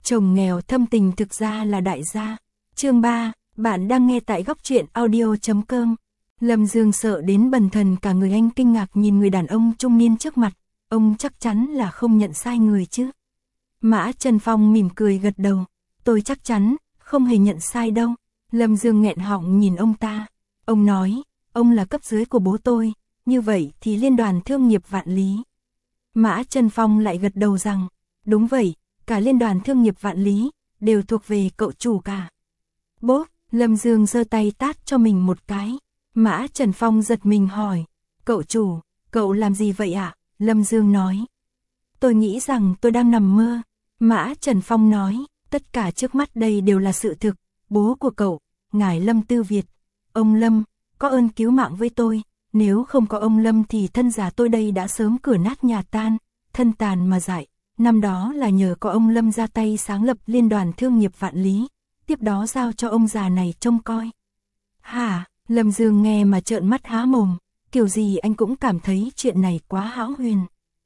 Chồng nghèo thâm tình thực ra là đại gia. Chương 3, bạn đang nghe tại góc truyện audio.com. Lâm Dương sợ đến bần thần cả người, anh kinh ngạc nhìn người đàn ông trung niên trước mặt, ông chắc chắn là không nhận sai người chứ. Mã Trần Phong mỉm cười gật đầu, tôi chắc chắn, không hề nhận sai đâu. Lâm Dương nghẹn họng nhìn ông ta, ông nói, ông là cấp dưới của bố tôi, như vậy thì Liên đoàn Thương nghiệp Vạn Lý. Mã Trần Phong lại gật đầu rằng, đúng vậy, cả Liên đoàn Thương nghiệp Vạn Lý, đều thuộc về cậu chủ cả. Bốp, Lâm Dương giơ tay tát cho mình một cái. Mã Trần Phong giật mình hỏi, cậu chủ, cậu làm gì vậy ạ? Lâm Dương nói, tôi nghĩ rằng tôi đang nằm mơ. Mã Trần Phong nói, tất cả trước mắt đây đều là sự thực, bố của cậu, ngài Lâm Tư Việt. Ông Lâm, có ơn cứu mạng với tôi, nếu không có ông Lâm thì thân già tôi đây đã sớm cửa nát nhà tan, thân tàn mà dại. Năm đó là nhờ có ông Lâm ra tay sáng lập Liên đoàn Thương nghiệp Vạn Lý, tiếp đó giao cho ông già này trông coi. Hả? Lâm Dương nghe mà trợn mắt há mồm, kiểu gì anh cũng cảm thấy chuyện này quá hão huyền.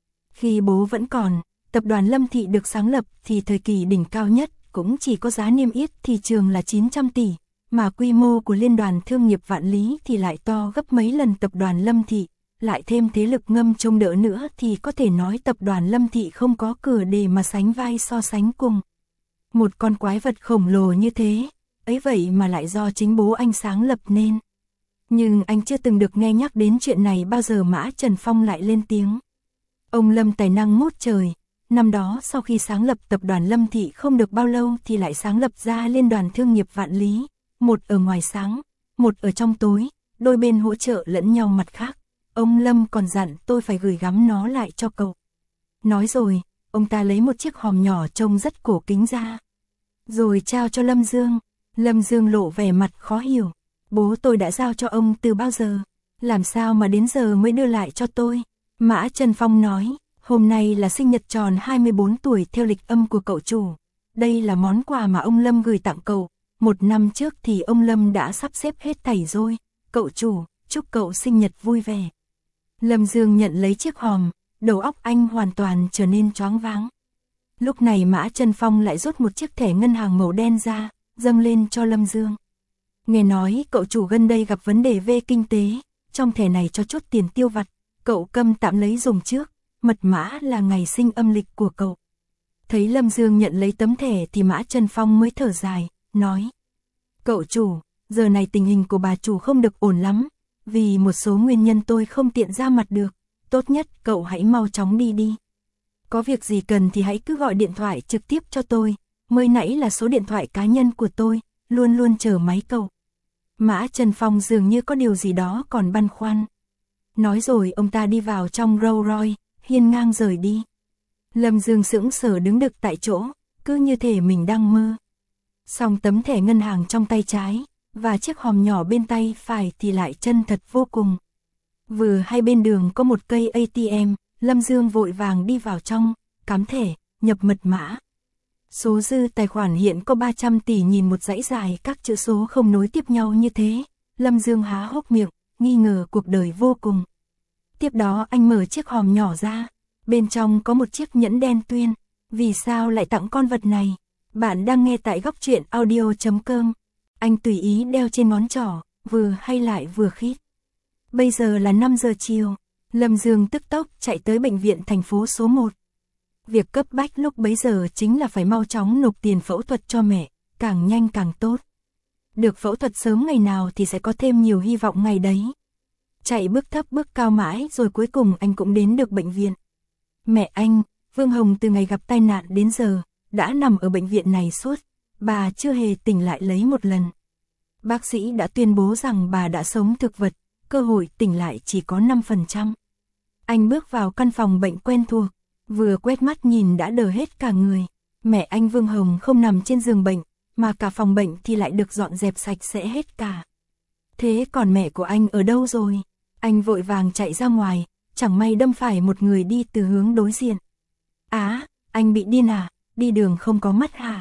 Khi bố vẫn còn, tập đoàn Lâm Thị được sáng lập thì thời kỳ đỉnh cao nhất cũng chỉ có giá niêm yết thị trường là 900 tỷ, mà quy mô của Liên đoàn Thương nghiệp Vạn Lý thì lại to gấp mấy lần tập đoàn Lâm Thị, lại thêm thế lực ngầm trông đỡ nữa thì có thể nói tập đoàn Lâm Thị không có cửa để mà sánh vai so sánh cùng. Một con quái vật khổng lồ như thế, ấy vậy mà lại do chính bố anh sáng lập nên. Nhưng anh chưa từng được nghe nhắc đến chuyện này bao giờ. Mã Trần Phong lại lên tiếng. Ông Lâm tài năng ngút trời, năm đó sau khi sáng lập tập đoàn Lâm Thị không được bao lâu thì lại sáng lập ra Liên đoàn Thương nghiệp Vạn Lý, một ở ngoài sáng, một ở trong tối, đôi bên hỗ trợ lẫn nhau mặt khác. Ông Lâm còn dặn tôi phải gửi gắm nó lại cho cậu. Nói rồi, ông ta lấy một chiếc hòm nhỏ trông rất cổ kính ra, rồi trao cho Lâm Dương. Lâm Dương lộ vẻ mặt khó hiểu. Bố tôi đã giao cho ông từ bao giờ? Làm sao mà đến giờ mới đưa lại cho tôi? Mã Trần Phong nói, hôm nay là sinh nhật tròn 24 tuổi theo lịch âm của cậu chủ. Đây là món quà mà ông Lâm gửi tặng cậu. Một năm trước thì ông Lâm đã sắp xếp hết thảy rồi. Cậu chủ, chúc cậu sinh nhật vui vẻ. Lâm Dương nhận lấy chiếc hòm, đầu óc anh hoàn toàn trở nên choáng váng. Lúc này Mã Trần Phong lại rút một chiếc thẻ ngân hàng màu đen ra, dâng lên cho Lâm Dương. Nghe nói cậu chủ gần đây gặp vấn đề về kinh tế, trong thẻ này cho chút tiền tiêu vặt, cậu cầm tạm lấy dùng trước, mật mã là ngày sinh âm lịch của cậu. Thấy Lâm Dương nhận lấy tấm thẻ thì Mã Trần Phong mới thở dài, nói, cậu chủ, giờ này tình hình của bà chủ không được ổn lắm, vì một số nguyên nhân tôi không tiện ra mặt được, tốt nhất cậu hãy mau chóng đi. Có việc gì cần thì hãy cứ gọi điện thoại trực tiếp cho tôi, mới nãy là số điện thoại cá nhân của tôi, luôn luôn chờ máy cậu. Mã Trần Phong dường như có điều gì đó còn băn khoăn. Nói rồi ông ta đi vào trong Rolls Royce, hiên ngang rời đi. Lâm Dương sững sờ đứng đực tại chỗ, cứ như thể mình đang mơ. Song tấm thẻ ngân hàng trong tay trái, và chiếc hòm nhỏ bên tay phải thì lại chân thật vô cùng. Vừa hai bên đường có một cây ATM, Lâm Dương vội vàng đi vào trong, cắm thẻ, nhập mật mã. Số dư tài khoản hiện có 300 tỷ, nhìn một dãy dài các chữ số không nối tiếp nhau như thế. Lâm Dương há hốc miệng, nghi ngờ cuộc đời vô cùng. Tiếp đó anh mở chiếc hòm nhỏ ra, bên trong có một chiếc nhẫn đen tuyền. Vì sao lại tặng con vật này? Bạn đang nghe tại góc truyện audio.com. Anh tùy ý đeo trên ngón trỏ, vừa hay lại vừa khít. Bây giờ là 5 giờ chiều, Lâm Dương tức tốc chạy tới bệnh viện thành phố số 1. Việc cấp bách lúc bấy giờ chính là phải mau chóng nộp tiền phẫu thuật cho mẹ, càng nhanh càng tốt. Được phẫu thuật sớm ngày nào thì sẽ có thêm nhiều hy vọng ngày đấy. Chạy bước thấp bước cao mãi rồi cuối cùng anh cũng đến được bệnh viện. Mẹ anh, Vương Hồng, từ ngày gặp tai nạn đến giờ, đã nằm ở bệnh viện này suốt, bà chưa hề tỉnh lại lấy một lần. Bác sĩ đã tuyên bố rằng bà đã sống thực vật, cơ hội tỉnh lại chỉ có 5%. Anh bước vào căn phòng bệnh quen thuộc, vừa quét mắt nhìn đã đờ hết cả người. Mẹ anh Vương Hồng không nằm trên giường bệnh, mà cả phòng bệnh thì lại được dọn dẹp sạch sẽ hết cả. Thế còn mẹ của anh ở đâu rồi? Anh vội vàng chạy ra ngoài, chẳng may đâm phải một người đi từ hướng đối diện. Á, anh bị điên à? Đi đường không có mắt hả?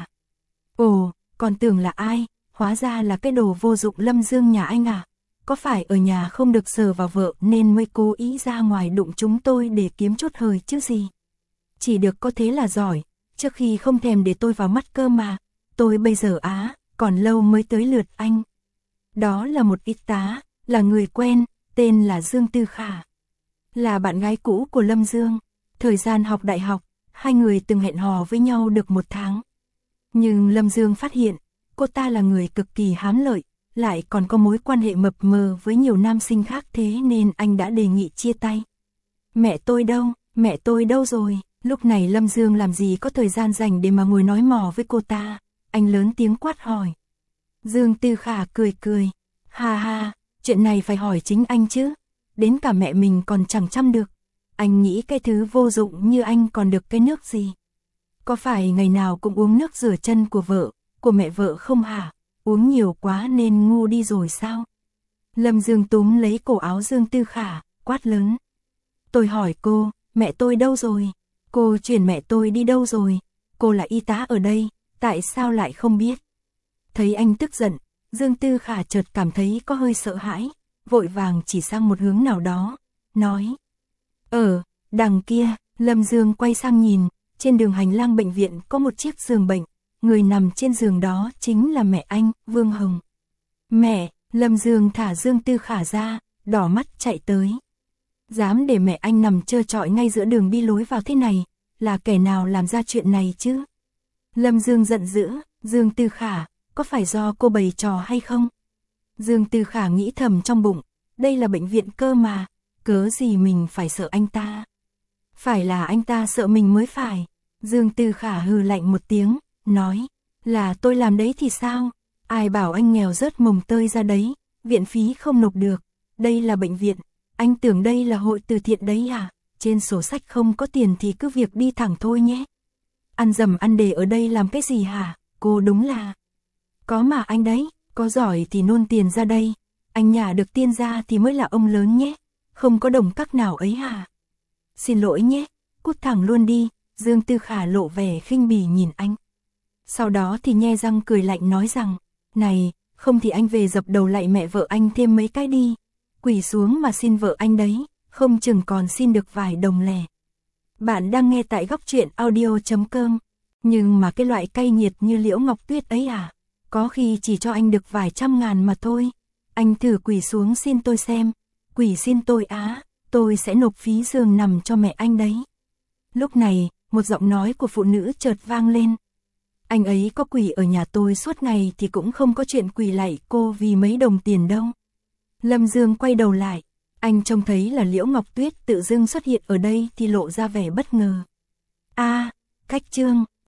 Ồ, còn tưởng là ai? Hóa ra là cái đồ vô dụng Lâm Dương nhà anh à? Có phải ở nhà không được sờ vào vợ nên mới cố ý ra ngoài đụng chúng tôi để kiếm chút hời chứ gì? Chỉ được có thế là giỏi, trước khi không thèm để tôi vào mắt cơ mà, tôi bây giờ còn lâu mới tới lượt anh. Đó là một y tá, là người quen, tên là Dương Tư Khả. Là bạn gái cũ của Lâm Dương, thời gian học đại học, hai người từng hẹn hò với nhau được 1 tháng. Nhưng Lâm Dương phát hiện, cô ta là người cực kỳ hám lợi, lại còn có mối quan hệ mập mờ với nhiều nam sinh khác, thế nên anh đã đề nghị chia tay. Mẹ tôi đâu rồi? Lúc này Lâm Dương làm gì có thời gian dành để mà ngồi nói mò với cô ta, anh lớn tiếng quát hỏi. Dương Tư Khả cười cười, ha ha, chuyện này phải hỏi chính anh chứ, đến cả mẹ mình còn chẳng chăm được. Anh nghĩ cái thứ vô dụng như anh còn được cái nước gì? Có phải ngày nào cũng uống nước rửa chân của vợ, của mẹ vợ không hả? Uống nhiều quá nên ngu đi rồi sao? Lâm Dương túm lấy cổ áo Dương Tư Khả, quát lớn. Tôi hỏi cô, mẹ tôi đâu rồi? Cô chuyển mẹ tôi đi đâu rồi? Cô là y tá ở đây, tại sao lại không biết? Thấy anh tức giận, Dương Tư Khả chợt cảm thấy có hơi sợ hãi, vội vàng chỉ sang một hướng nào đó, nói. Đằng kia. Lâm Dương quay sang nhìn, trên đường hành lang bệnh viện có một chiếc giường bệnh, người nằm trên giường đó chính là mẹ anh, Vương Hồng. Mẹ, Lâm Dương thả Dương Tư Khả ra, đỏ mắt chạy tới. Dám để mẹ anh nằm trơ trọi ngay giữa đường bi lối vào thế này, là kẻ nào làm ra chuyện này chứ? Lâm Dương giận dữ, Dương Tư Khả, có phải do cô bày trò hay không? Dương Tư Khả nghĩ thầm trong bụng, đây là bệnh viện cơ mà, cớ gì mình phải sợ anh ta? Phải là anh ta sợ mình mới phải. Dương Tư Khả hừ lạnh một tiếng, nói, là tôi làm đấy thì sao? Ai bảo anh nghèo rớt mồng tơi ra đấy, viện phí không nộp được, đây là bệnh viện, anh tưởng đây là hội từ thiện đấy à? Trên sổ sách không có tiền thì cứ việc đi thẳng thôi nhé. Ăn dầm ăn đề ở đây làm cái gì hả? Cô đúng là... Có mà anh đấy, có giỏi thì nôn tiền ra đây, anh nhà được tiên ra thì mới là ông lớn nhé, không có đồng các nào ấy hả? Xin lỗi nhé, cút thẳng luôn đi. Dương Tư Khả lộ vẻ khinh bỉ nhìn anh. Sau đó thì nhe răng cười lạnh nói rằng, này, không thì anh về dập đầu lạy mẹ vợ anh thêm mấy cái đi, quỳ xuống mà xin vợ anh đấy, không chừng còn xin được vài đồng lẻ. Bạn đang nghe tại góc truyện audio.com, nhưng mà cái loại cay nghiệt như Liễu Ngọc Tuyết ấy à, có khi chỉ cho anh được vài trăm ngàn mà thôi. Anh thử quỳ xuống xin tôi xem, quỳ xin tôi tôi sẽ nộp phí giường nằm cho mẹ anh đấy. Lúc này, một giọng nói của phụ nữ chợt vang lên. Anh ấy có quỳ ở nhà tôi suốt ngày thì cũng không có chuyện quỳ lạy cô vì mấy đồng tiền đâu. Lâm Dương quay đầu lại, anh trông thấy là Liễu Ngọc Tuyết tự dưng xuất hiện ở đây thì lộ ra vẻ bất ngờ. Cách Trương.